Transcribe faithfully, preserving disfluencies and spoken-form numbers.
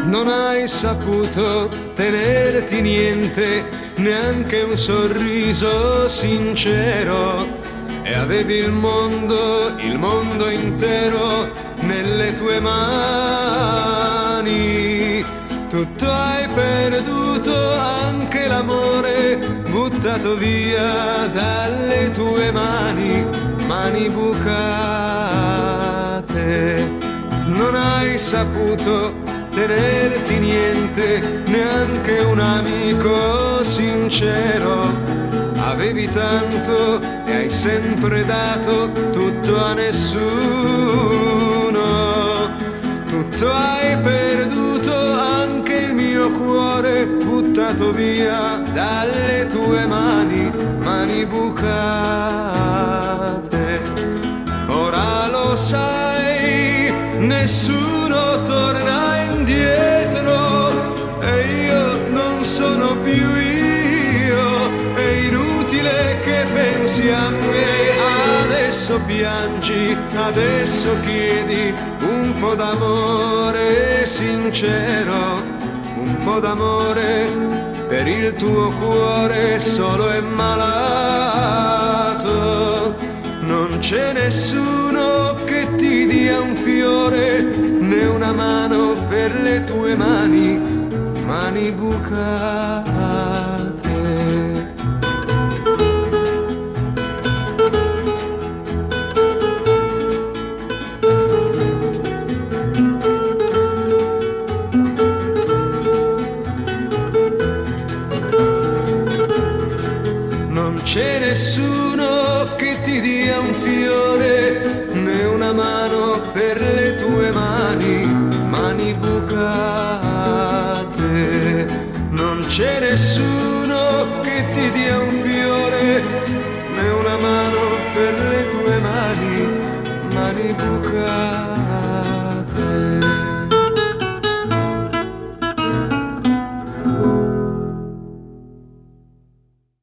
Non hai saputo tenerti niente, neanche un sorriso sincero, e avevi il mondo, il mondo intero nelle tue mani. Tutto hai perduto, anche l'amore, buttato via dalle tue mani, mani bucate. Non hai saputo tenerti niente, neanche un amico sincero. Avevi tanto e hai sempre dato tutto a nessuno. Tutto hai perduto, anche il mio cuore, buttato via dalle tue mani, mani bucate. Ora lo sai, nessuno torna indietro, e io non sono più io. È inutile che pensi a me, adesso piangi, adesso chiedi un po' d'amore sincero, un po' d'amore per il tuo cuore solo e malato. Non c'è nessuno che ti dia un fiore, né una mano per le tue mani, mani bucate. Non c'è nessuno che ti dia un fiore, né una mano per le tue mani, mani bucate. Non c'è nessuno che ti dia un fiore, né una mano per le tue mani, mani bucate.